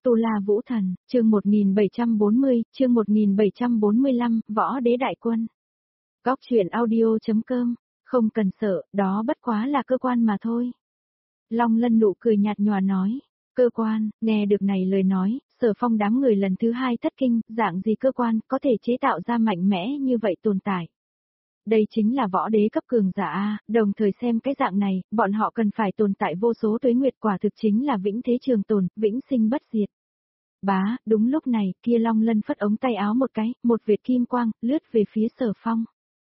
Tu La Vũ Thần, chương 1740, chương 1745, Võ Đế Đại Quân. Góc truyện audio.com, không cần sợ, đó bất quá là cơ quan mà thôi. Long Lân nụ cười nhạt nhòa nói, cơ quan, nghe được này lời nói, Sở Phong đám người lần thứ hai thất kinh, dạng gì cơ quan có thể chế tạo ra mạnh mẽ như vậy tồn tại. Đây chính là võ đế cấp cường giả A, đồng thời xem cái dạng này, bọn họ cần phải tồn tại vô số tuế nguyệt, quả thực chính là vĩnh thế trường tồn, vĩnh sinh bất diệt. Bá, đúng lúc này, kia Long Lân phất ống tay áo một cái, một vệt kim quang, lướt về phía Sở Phong.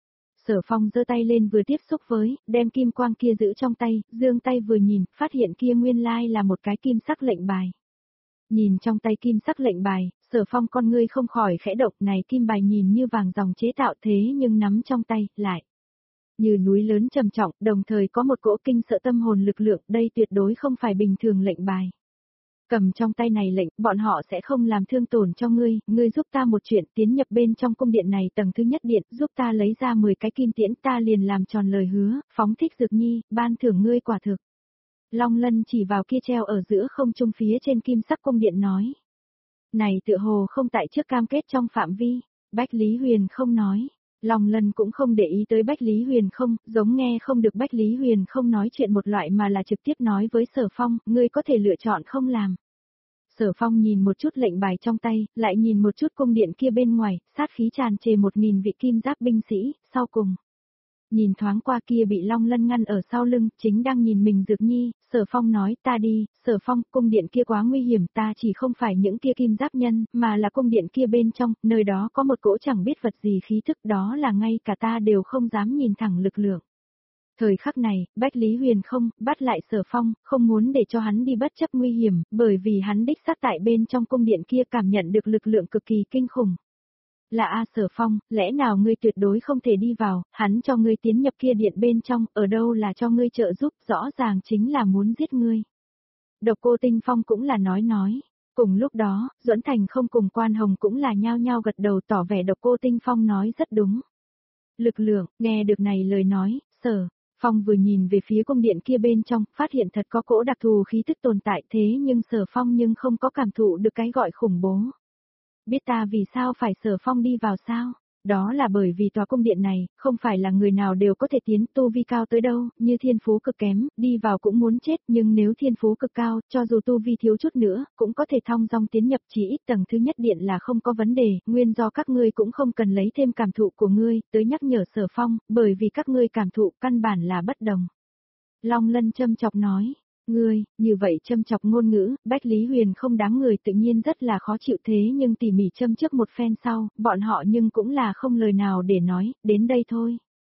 Sở Phong giơ tay lên vừa tiếp xúc với, đem kim quang kia giữ trong tay, giương tay vừa nhìn, phát hiện kia nguyên lai là một cái kim sắc lệnh bài. Nhìn trong tay kim sắc lệnh bài, Sở Phong con ngươi không khỏi khẽ động, này kim bài nhìn như vàng dòng chế tạo thế nhưng nắm trong tay, lại như núi lớn trầm trọng, đồng thời có một cỗ kinh sợ tâm hồn lực lượng, đây tuyệt đối không phải bình thường lệnh bài. Cầm trong tay này lệnh, bọn họ sẽ không làm thương tổn cho ngươi, ngươi giúp ta một chuyện, tiến nhập bên trong cung điện này tầng thứ nhất điện, giúp ta lấy ra 10 cái kim tiễn, ta liền làm tròn lời hứa, phóng thích dược nhi, ban thưởng ngươi quả thực. Long Lân chỉ vào kia treo ở giữa không trung phía trên kim sắc cung điện nói. Này tựa hồ không tại trước cam kết trong phạm vi, Bách Lý Huyền không nói. Long Lân cũng không để ý tới Bách Lý Huyền không, giống nghe không được Bách Lý Huyền không nói chuyện một loại mà là trực tiếp nói với Sở Phong, ngươi có thể lựa chọn không làm. Sở Phong nhìn một chút lệnh bài trong tay, lại nhìn một chút cung điện kia bên ngoài, sát khí tràn trề 1000 vị kim giáp binh sĩ, sau cùng. Nhìn thoáng qua kia bị Long Lân ngăn ở sau lưng, chính đang nhìn mình Dược Nhi, Sở Phong nói ta đi, Sở Phong, cung điện kia quá nguy hiểm, ta chỉ không phải những kia kim giáp nhân, mà là cung điện kia bên trong, nơi đó có một cỗ chẳng biết vật gì khí thức, đó là ngay cả ta đều không dám nhìn thẳng lực lượng. Thời khắc này, Bách Lý Huyền không, bắt lại Sở Phong, không muốn để cho hắn đi bất chấp nguy hiểm, bởi vì hắn đích xác tại bên trong cung điện kia cảm nhận được lực lượng cực kỳ kinh khủng. Là A Sở Phong, lẽ nào ngươi tuyệt đối không thể đi vào, hắn cho ngươi tiến nhập kia điện bên trong, ở đâu là cho ngươi trợ giúp, rõ ràng chính là muốn giết ngươi. Độc Cô Tinh Phong cũng là nói. Cùng lúc đó, Duẫn Thành không cùng Quan Hồng cũng là nhao nhao gật đầu tỏ vẻ Độc Cô Tinh Phong nói rất đúng. Lực lượng, nghe được này lời nói, Sở Phong vừa nhìn về phía cung điện kia bên trong, phát hiện thật có cỗ đặc thù khí tức tồn tại thế nhưng Sở Phong nhưng không có cảm thụ được cái gọi khủng bố. Biết ta vì sao phải Sở Phong đi vào sao? Đó là bởi vì tòa cung điện này, không phải là người nào đều có thể tiến tu vi cao tới đâu, như thiên phú cực kém, đi vào cũng muốn chết, nhưng nếu thiên phú cực cao, cho dù tu vi thiếu chút nữa, cũng có thể thong dong tiến nhập, chỉ ít tầng thứ nhất điện là không có vấn đề, nguyên do các ngươi cũng không cần lấy thêm cảm thụ của ngươi, tới nhắc nhở Sở Phong, bởi vì các ngươi cảm thụ căn bản là bất đồng. Long Lân châm chọc nói. Ngươi, như vậy châm chọc ngôn ngữ, Bách Lý Huyền không đám người tự nhiên rất là khó chịu thế nhưng tỉ mỉ châm trước một phen sau, bọn họ nhưng cũng là không lời nào để nói, đến đây thôi.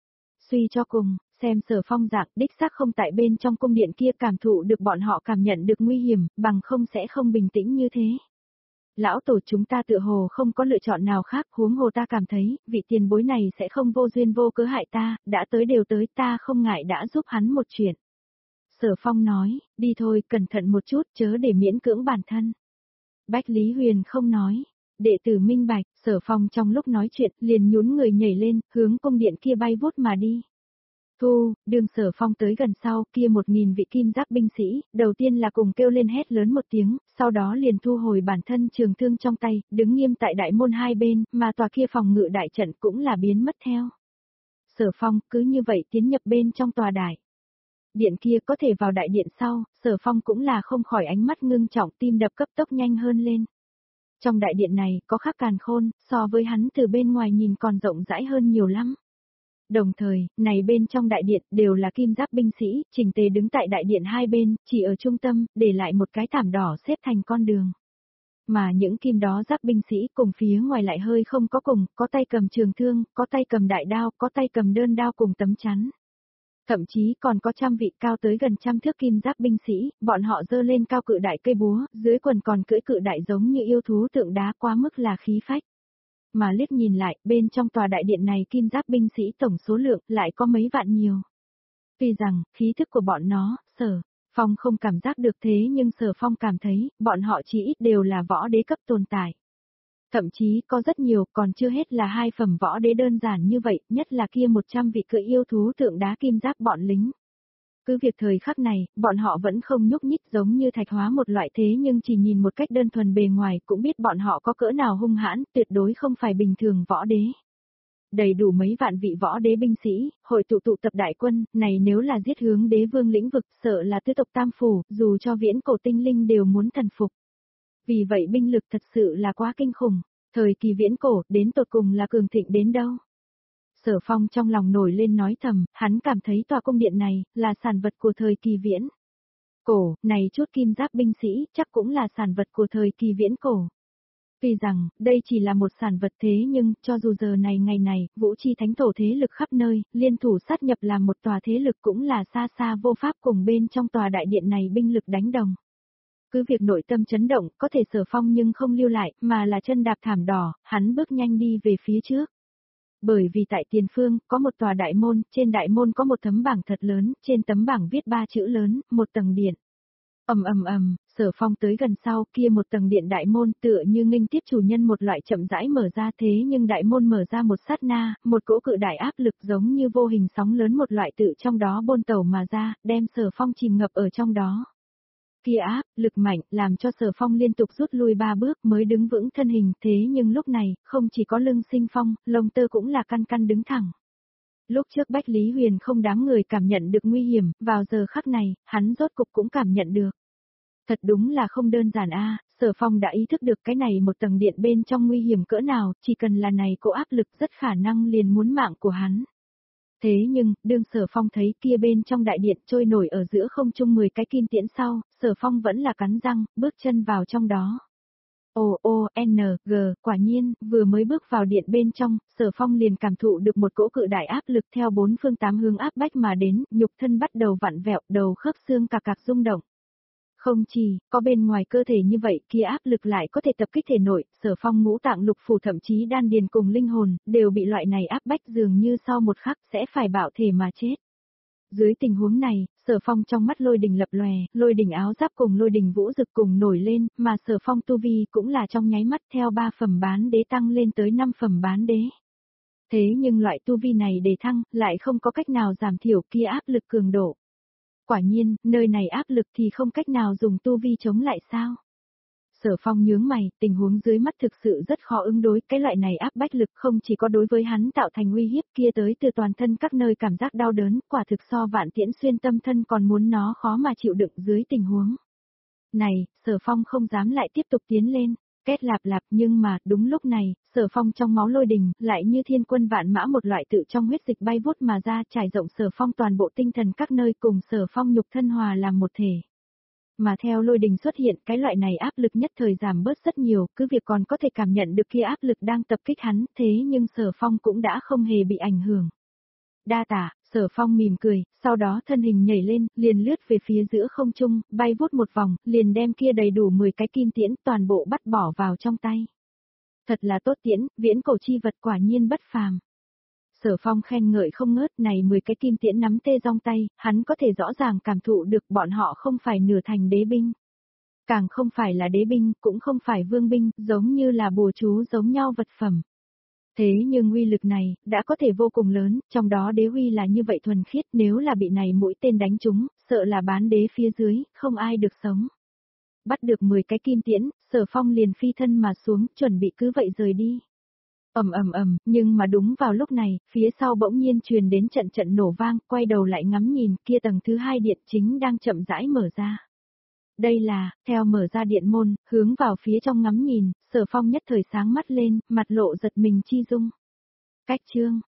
Suy cho cùng, xem Sở Phong dạng đích xác không tại bên trong cung điện kia cảm thụ được bọn họ cảm nhận được nguy hiểm, bằng không sẽ không bình tĩnh như thế. Lão tổ chúng ta tựa hồ không có lựa chọn nào khác, huống hồ ta cảm thấy, vị tiền bối này sẽ không vô duyên vô cớ hại ta, đã tới đều tới ta không ngại đã giúp hắn một chuyện. Sở Phong nói, đi thôi, cẩn thận một chút, chớ để miễn cưỡng bản thân. Bách Lý Huyền không nói, đệ tử minh bạch, Sở Phong trong lúc nói chuyện, liền nhún người nhảy lên, hướng cung điện kia bay vút mà đi. Đường Sở Phong tới gần sau, kia 1000 vị kim giáp binh sĩ, đầu tiên là cùng kêu lên hét lớn một tiếng, sau đó liền thu hồi bản thân trường thương trong tay, đứng nghiêm tại đại môn hai bên, mà tòa kia phòng ngự đại trận cũng là biến mất theo. Sở Phong cứ như vậy tiến nhập bên trong tòa đại điện kia, có thể vào đại điện sau, Sở Phong cũng là không khỏi ánh mắt ngưng trọng, tim đập cấp tốc nhanh hơn lên. Trong đại điện này, có Khắc Càn Khôn, so với hắn từ bên ngoài nhìn còn rộng rãi hơn nhiều lắm. Đồng thời, này bên trong đại điện, đều là kim giáp binh sĩ, chỉnh tề đứng tại đại điện hai bên, chỉ ở trung tâm, để lại một cái thảm đỏ xếp thành con đường. Mà những kim đó giáp binh sĩ cùng phía ngoài lại hơi không có cùng, có tay cầm trường thương, có tay cầm đại đao, có tay cầm đơn đao cùng tấm chắn. Thậm chí còn có trăm vị cao tới gần 100 thước kim giáp binh sĩ, bọn họ giơ lên cao cự đại cây búa, dưới quần còn cưỡi cự đại giống như yêu thú tượng đá, quá mức là khí phách. Mà liếc nhìn lại, bên trong tòa đại điện này kim giáp binh sĩ tổng số lượng lại có mấy vạn nhiều. Tuy rằng, khí thức của bọn nó, Sở Phong không cảm giác được thế nhưng Sở Phong cảm thấy, bọn họ chỉ ít đều là võ đế cấp tồn tại. Thậm chí có rất nhiều, còn chưa hết là 2 phẩm võ đế đơn giản như vậy, nhất là kia 100 vị cưỡi yêu thú tượng đá kim giáp bọn lính. Cứ việc thời khắc này, bọn họ vẫn không nhúc nhích giống như thạch hóa một loại thế nhưng chỉ nhìn một cách đơn thuần bề ngoài cũng biết bọn họ có cỡ nào hung hãn, tuyệt đối không phải bình thường võ đế. Đầy đủ mấy vạn vị võ đế binh sĩ, hội tụ tập đại quân, này nếu là giết hướng đế vương lĩnh vực sợ là tứ tộc tam phủ, dù cho viễn cổ tinh linh đều muốn thần phục. Vì vậy binh lực thật sự là quá kinh khủng, thời kỳ viễn cổ đến tột cùng là cường thịnh đến đâu. Sở Phong trong lòng nổi lên nói thầm, hắn cảm thấy tòa cung điện này là sản vật của thời kỳ viễn cổ, này chút kim giáp binh sĩ chắc cũng là sản vật của thời kỳ viễn cổ. Tuy rằng, đây chỉ là một sản vật thế nhưng, cho dù giờ này ngày này, vũ chi thánh thổ thế lực khắp nơi, liên thủ sát nhập làm một tòa thế lực cũng là xa xa vô pháp cùng bên trong tòa đại điện này binh lực đánh đồng. Cứ việc nội tâm chấn động, có thể Sở Phong nhưng không lưu lại, mà là chân đạp thảm đỏ, hắn bước nhanh đi về phía trước. Bởi vì tại tiền phương, có một tòa đại môn, trên đại môn có một tấm bảng thật lớn, trên tấm bảng viết 3 chữ lớn, một tầng điện. Sở Phong tới gần sau kia một tầng điện đại môn tựa như nghênh tiếp chủ nhân một loại chậm rãi mở ra thế nhưng đại môn mở ra một sát na, một cỗ cự đại áp lực giống như vô hình sóng lớn một loại tự trong đó bôn tẩu mà ra, đem Sở Phong chìm ngập ở trong đó. Kia áp, lực mạnh, làm cho Sở Phong liên tục rút lui 3 bước mới đứng vững thân hình thế nhưng lúc này, không chỉ có lưng sinh phong, lông tơ cũng là căn căn đứng thẳng. Lúc trước Bách Lý Huyền không đáng người cảm nhận được nguy hiểm, vào giờ khắc này, hắn rốt cục cũng cảm nhận được. Thật đúng là không đơn giản a, Sở Phong đã ý thức được cái này một tầng điện bên trong nguy hiểm cỡ nào, chỉ cần là này cô áp lực rất khả năng liền muốn mạng của hắn. Thế nhưng, đương Sở Phong thấy kia bên trong đại điện trôi nổi ở giữa không trung 10 cái kim tiễn sau, Sở Phong vẫn là cắn răng, bước chân vào trong đó. G, quả nhiên, vừa mới bước vào điện bên trong, Sở Phong liền cảm thụ được một cỗ cự đại áp lực theo 4 phương 8 hướng áp bách mà đến, nhục thân bắt đầu vặn vẹo, đầu khớp xương cạc rung động. Không chỉ, có bên ngoài cơ thể như vậy kia áp lực lại có thể tập kích thể nội, Sở Phong ngũ tạng lục phủ thậm chí đan điền cùng linh hồn, đều bị loại này áp bách dường như sau một khắc sẽ phải bạo thể mà chết. Dưới tình huống này, Sở Phong trong mắt lôi đình lập lòe, lôi đình áo giáp cùng lôi đình vũ rực cùng nổi lên, mà Sở Phong tu vi cũng là trong nháy mắt theo 3 phẩm bán đế tăng lên tới 5 phẩm bán đế. Thế nhưng loại tu vi này để thăng, lại không có cách nào giảm thiểu kia áp lực cường độ. Quả nhiên, nơi này áp lực thì không cách nào dùng tu vi chống lại sao? Sở Phong nhướng mày, tình huống dưới mắt thực sự rất khó ứng đối, cái loại này áp bách lực không chỉ có đối với hắn tạo thành uy hiếp kia tới từ toàn thân các nơi cảm giác đau đớn, quả thực so vạn tiễn xuyên tâm thân còn muốn nó khó mà chịu đựng dưới tình huống. Này, Sở Phong không dám lại tiếp tục tiến lên, két lạp lạp nhưng mà, đúng lúc này, Sở Phong trong máu lôi đình, lại như thiên quân vạn mã một loại tự trong huyết dịch bay vút mà ra trải rộng Sở Phong toàn bộ tinh thần các nơi cùng Sở Phong nhục thân hòa làm một thể. Mà theo lôi đình xuất hiện cái loại này áp lực nhất thời giảm bớt rất nhiều, cứ việc còn có thể cảm nhận được kia áp lực đang tập kích hắn, thế nhưng Sở Phong cũng đã không hề bị ảnh hưởng. Đa tạ, Sở Phong mỉm cười, sau đó thân hình nhảy lên, liền lướt về phía giữa không trung, bay vút một vòng, liền đem kia đầy đủ 10 cái kim tiễn toàn bộ bắt bỏ vào trong tay. Thật là tốt tiễn, viễn cổ chi vật quả nhiên bất phàm. Sở Phong khen ngợi không ngớt, này 10 cái kim tiễn nắm tê trong tay, hắn có thể rõ ràng cảm thụ được bọn họ không phải nửa thành đế binh. Càng không phải là đế binh, cũng không phải vương binh, giống như là bùa chú giống nhau vật phẩm. Thế nhưng uy lực này, đã có thể vô cùng lớn, trong đó đế uy là như vậy thuần khiết, nếu là bị này mũi tên đánh trúng, sợ là bán đế phía dưới, không ai được sống. Bắt được 10 cái kim tiễn, Sở Phong liền phi thân mà xuống, chuẩn bị cứ vậy rời đi. Nhưng mà đúng vào lúc này, phía sau bỗng nhiên truyền đến trận trận nổ vang, quay đầu lại ngắm nhìn, kia tầng thứ 2 điện chính đang chậm rãi mở ra. Đây là, theo mở ra điện môn, hướng vào phía trong ngắm nhìn, Sở Phong nhất thời sáng mắt lên, mặt lộ giật mình chi dung. Cách chương.